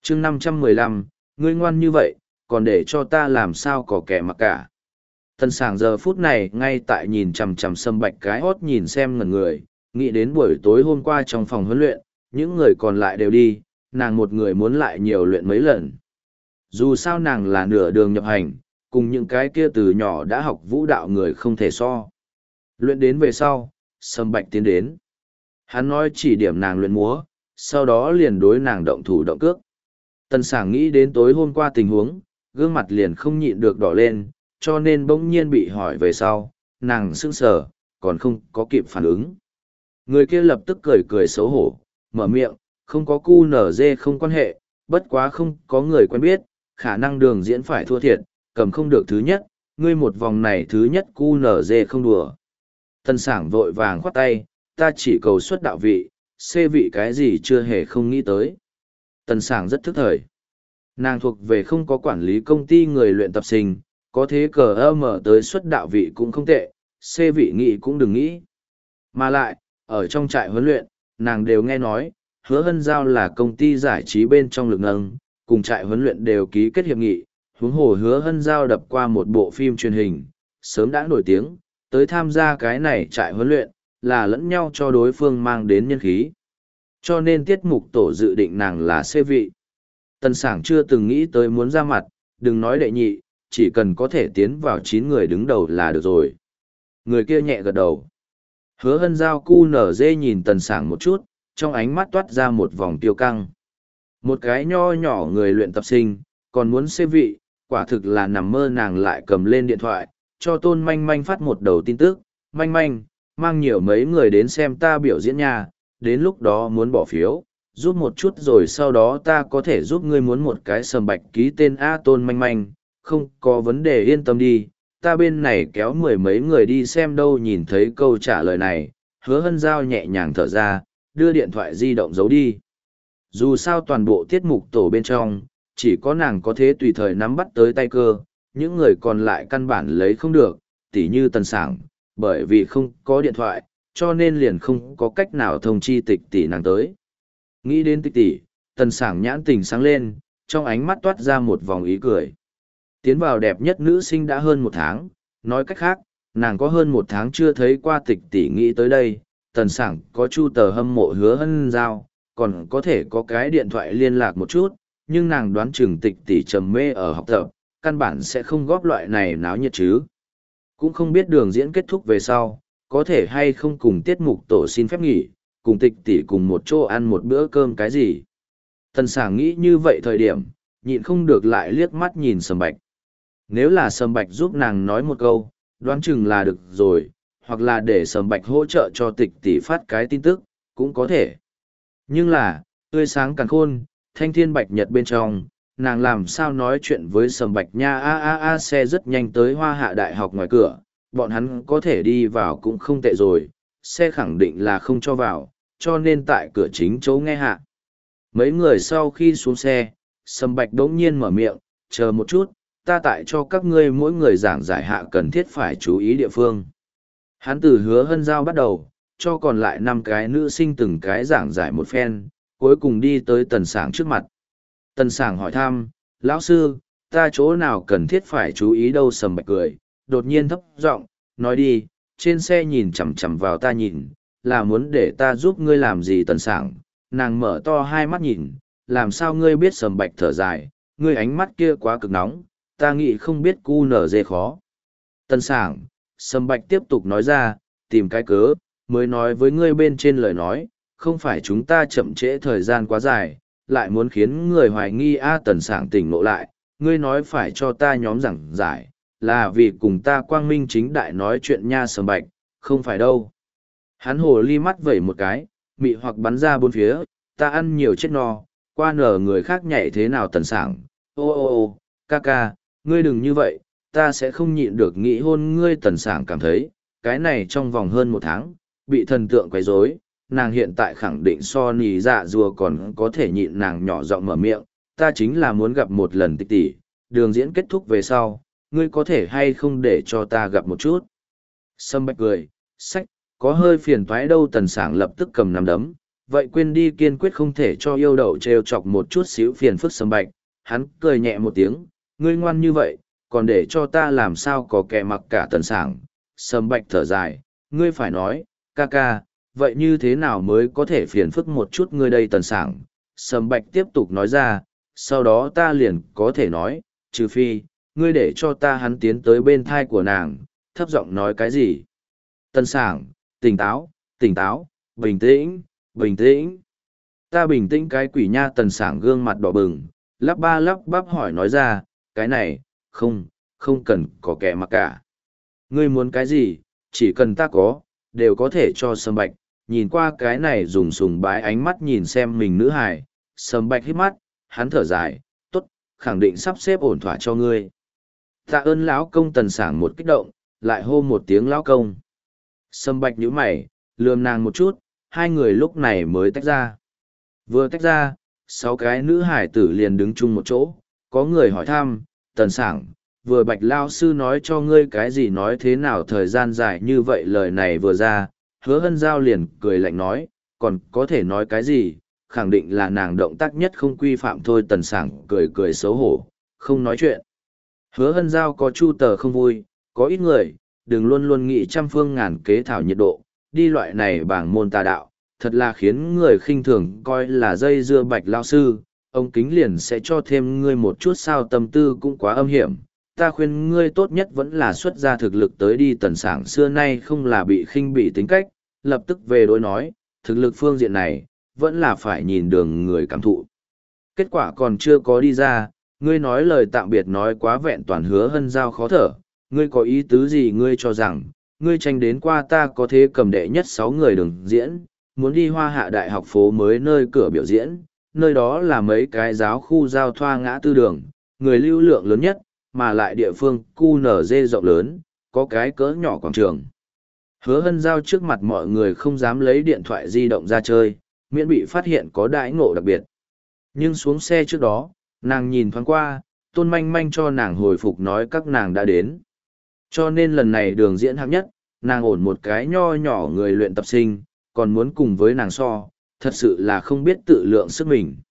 chương 515, ngươi ngoan như vậy, còn để cho ta làm sao có kẻ mặc cả. Tần Sảng giờ phút này ngay tại nhìn chằm chằm Sâm Bạch cái hót nhìn xem ngẩn người, nghĩ đến buổi tối hôm qua trong phòng huấn luyện, những người còn lại đều đi, nàng một người muốn lại nhiều luyện mấy lần. Dù sao nàng là nửa đường nhập hành, cùng những cái kia từ nhỏ đã học vũ đạo người không thể so. Luyện đến về sau, Sâm Bạch tiến đến. Hắn nói chỉ điểm nàng luyện múa, sau đó liền đối nàng động thủ động cước. Tần Sảng nghĩ đến tối hôm qua tình huống, gương mặt liền không nhịn được đỏ lên, cho nên bỗng nhiên bị hỏi về sau, nàng sững sờ, còn không có kịp phản ứng. Người kia lập tức cười cười xấu hổ, mở miệng, không có cu nở dê không quan hệ, bất quá không có người quen biết, khả năng đường diễn phải thua thiệt, cầm không được thứ nhất, ngươi một vòng này thứ nhất cu nở dê không đùa. Tần Sảng vội vàng khoát tay, ta chỉ cầu xuất đạo vị, xê vị cái gì chưa hề không nghĩ tới. Tần Sảng rất thức thời. Nàng thuộc về không có quản lý công ty người luyện tập sinh, có thế cờ mở tới xuất đạo vị cũng không tệ, xê vị nghĩ cũng đừng nghĩ. Mà lại, ở trong trại huấn luyện, nàng đều nghe nói, Hứa Hân Giao là công ty giải trí bên trong lực nâng, cùng trại huấn luyện đều ký kết hiệp nghị, huống hồ Hứa Hân Giao đập qua một bộ phim truyền hình, sớm đã nổi tiếng, tới tham gia cái này trại huấn luyện, là lẫn nhau cho đối phương mang đến nhân khí. Cho nên tiết mục tổ dự định nàng là xê vị. Tần Sảng chưa từng nghĩ tới muốn ra mặt, đừng nói đệ nhị, chỉ cần có thể tiến vào 9 người đứng đầu là được rồi. Người kia nhẹ gật đầu. Hứa Hân Giao cu nở dê nhìn Tần Sảng một chút, trong ánh mắt toát ra một vòng tiêu căng. Một cái nho nhỏ người luyện tập sinh, còn muốn xê vị, quả thực là nằm mơ. Nàng lại cầm lên điện thoại, cho Tôn Manh Manh phát một đầu tin tức. Manh Manh, mang nhiều mấy người đến xem ta biểu diễn nha, đến lúc đó muốn bỏ phiếu, giúp một chút rồi sau đó ta có thể giúp ngươi muốn một cái Sâm Bạch ký tên A. Tôn Manh Manh, không có vấn đề yên tâm đi, ta bên này kéo mười mấy người đi xem đâu. Nhìn thấy câu trả lời này, Hứa Hân Giao nhẹ nhàng thở ra, đưa điện thoại di động giấu đi. Dù sao toàn bộ tiết mục tổ bên trong, chỉ có nàng có thể tùy thời nắm bắt tới tay cơ, những người còn lại căn bản lấy không được, tỉ như Tần Sảng, bởi vì không có điện thoại, cho nên liền không có cách nào thông chi Tịch tỷ nàng tới. Nghĩ đến Tịch tỷ, Tần Sảng nhãn tình sáng lên, trong ánh mắt toát ra một vòng ý cười. Tiến vào đẹp nhất nữ sinh đã hơn 1 tháng, nói cách khác, nàng có hơn 1 tháng chưa thấy qua Tịch tỷ. Nghĩ tới đây, Tần Sảng có chu tờ hâm mộ Hứa Hân Giao, còn có thể có cái điện thoại liên lạc một chút, nhưng nàng đoán chừng Tịch tỷ trầm mê ở học tập, căn bản sẽ không góp loại này náo nhiệt chứ. Cũng không biết đường diễn kết thúc về sau, có thể hay không cùng tiết mục tổ xin phép nghỉ, cùng Tịch tỷ cùng một chỗ ăn một bữa cơm cái gì. Tần Sảng nghĩ như vậy thời điểm, nhịn không được lại liếc mắt nhìn Sâm Bạch. Nếu là Sâm Bạch giúp nàng nói một câu, đoán chừng là được rồi, hoặc là để Sâm Bạch hỗ trợ cho Tịch tỷ phát cái tin tức, cũng có thể. Nhưng là, tươi sáng càn khôn, thanh thiên bạch nhật bên trong, nàng làm sao nói chuyện với Sâm Bạch nha. Xe rất nhanh tới Hoa Hạ Đại học ngoài cửa, bọn hắn có thể đi vào cũng không tệ rồi, xe khẳng định là không cho vào, cho nên tại cửa chính chỗ nghe hạ. Mấy người sau khi xuống xe, Sâm Bạch đống nhiên mở miệng, chờ một chút, ta tại cho các ngươi mỗi người giảng giải hạ cần thiết phải chú ý địa phương. Hắn từ Hứa Hân Giao bắt đầu, cho còn lại 5 cái nữ sinh từng cái giảng giải một phen, cuối cùng đi tới Tần Sảng trước mặt. Tần Sảng hỏi thăm, lão sư, ta chỗ nào cần thiết phải chú ý đâu? Sâm Bạch cười, đột nhiên thấp giọng nói đi, trên xe nhìn chằm chằm vào ta nhìn, là muốn để ta giúp ngươi làm gì? Tần Sảng, nàng mở to hai mắt nhìn, làm sao ngươi biết? Sâm Bạch thở dài, ngươi ánh mắt kia quá cực nóng, ta nghĩ không biết cu nở dê khó. Tần Sảng, Sâm Bạch tiếp tục nói ra, tìm cái cớ, mới nói với ngươi bên trên lời nói, không phải chúng ta chậm trễ thời gian quá dài, lại muốn khiến người hoài nghi. Tần Sảng tỉnh ngộ lại, ngươi nói phải cho ta nhóm giảng giải, là vì cùng ta quang minh chính đại nói chuyện nha. Sâm Bạch, không phải đâu. Hắn hồ ly mắt vẩy một cái, mị hoặc bắn ra bốn phía, ta ăn nhiều chết no, qua nở người khác nhảy thế nào? Tần Sảng, ô, ca ca, ngươi đừng như vậy, ta sẽ không nhịn được nghĩ hôn ngươi. Tần Sảng cảm thấy, cái này trong vòng hơn 1 tháng, bị thần tượng quấy rối, nàng hiện tại khẳng định so nì dạ rùa còn có thể nhịn. Nàng nhỏ giọng mở miệng, ta chính là muốn gặp một lần Tịch tỷ, đường diễn kết thúc về sau, ngươi có thể hay không để cho ta gặp một chút? Sâm Bạch cười, sách, có hơi phiền toái đâu. Tần Sảng lập tức cầm nắm đấm, vậy quên đi kiên quyết không thể cho yêu đậu trêu chọc một chút xíu phiền phức Sầm Bạch, hắn cười nhẹ một tiếng, ngươi ngoan như vậy, còn để cho ta làm sao có kẻ mặc cả Tần Sảng. Sầm Bạch thở dài, ngươi phải nói, ca ca, vậy như thế nào mới có thể phiền phức một chút ngươi đây Tần Sảng. Sầm Bạch tiếp tục nói ra, sau đó ta liền có thể nói, trừ phi, ngươi để cho ta hắn tiến tới bên thai của nàng, thấp giọng nói cái gì. Tần Sảng, tỉnh táo, tỉnh táo, bình tĩnh, bình tĩnh. Ta bình tĩnh cái quỷ nha. Tần Sảng gương mặt đỏ bừng, lắp ba lắp bắp hỏi nói ra, cái này, không cần có kẻ mặc cả. Ngươi muốn cái gì, chỉ cần ta có, đều có thể cho Sầm Bạch. Nhìn qua cái này dùng sùng bái ánh mắt nhìn xem mình nữ hài, Sầm Bạch hít mắt, hắn thở dài, tốt, khẳng định sắp xếp ổn thỏa cho ngươi. Tạ ơn lão công. Tần Sảng một kích động, lại hô một tiếng lão công. Sầm Bạch nhíu mày, lườm nàng một chút, hai người lúc này mới tách ra. Vừa tách ra, 6 cái nữ hải tử liền đứng chung một chỗ, có người hỏi thăm, Tần Sảng, vừa Bạch lao sư nói cho ngươi cái gì, nói thế nào thời gian dài như vậy. Lời này vừa ra, Hứa Hân Giao liền cười lạnh nói, còn có thể nói cái gì, khẳng định là nàng động tác nhất không quy phạm thôi. Tần Sảng cười cười xấu hổ, không nói chuyện. Hứa Hân Giao có chu tờ không vui, có ít người, đừng luôn luôn nghĩ trăm phương ngàn kế thảo nhiệt độ, đi loại này bảng môn tà đạo, thật là khiến người khinh thường coi là dây dưa. Bạch lao sư, ông kính liền sẽ cho thêm ngươi một chút sao, tâm tư cũng quá âm hiểm. Ta khuyên ngươi tốt nhất vẫn là xuất ra thực lực tới đi. Tần Sảng xưa nay không là bị khinh bị tính cách, lập tức về đối nói, thực lực phương diện này, vẫn là phải nhìn đường người cảm thụ. Kết quả còn chưa có đi ra, ngươi nói lời tạm biệt nói quá vẹn toàn. Hứa Hân Giao khó thở, ngươi có ý tứ gì? Ngươi cho rằng, ngươi tranh đến qua ta có thế cầm đệ nhất 6 người đường diễn, muốn đi Hoa Hạ Đại học phố mới nơi cửa biểu diễn, nơi đó là mấy cái giáo khu giao thoa ngã tư đường, người lưu lượng lớn nhất, mà lại địa phương QNZ rộng lớn, có cái cỡ nhỏ quảng trường. Hứa Hân Giao trước mặt mọi người không dám lấy điện thoại di động ra chơi, miễn bị phát hiện có đãi ngộ đặc biệt. Nhưng xuống xe trước đó, nàng nhìn thoáng qua, Tôn Manh Manh cho nàng hồi phục nói các nàng đã đến. Cho nên lần này đường diễn hạng nhất, nàng ổn một cái nho nhỏ người luyện tập sinh, còn muốn cùng với nàng so, thật sự là không biết tự lượng sức mình.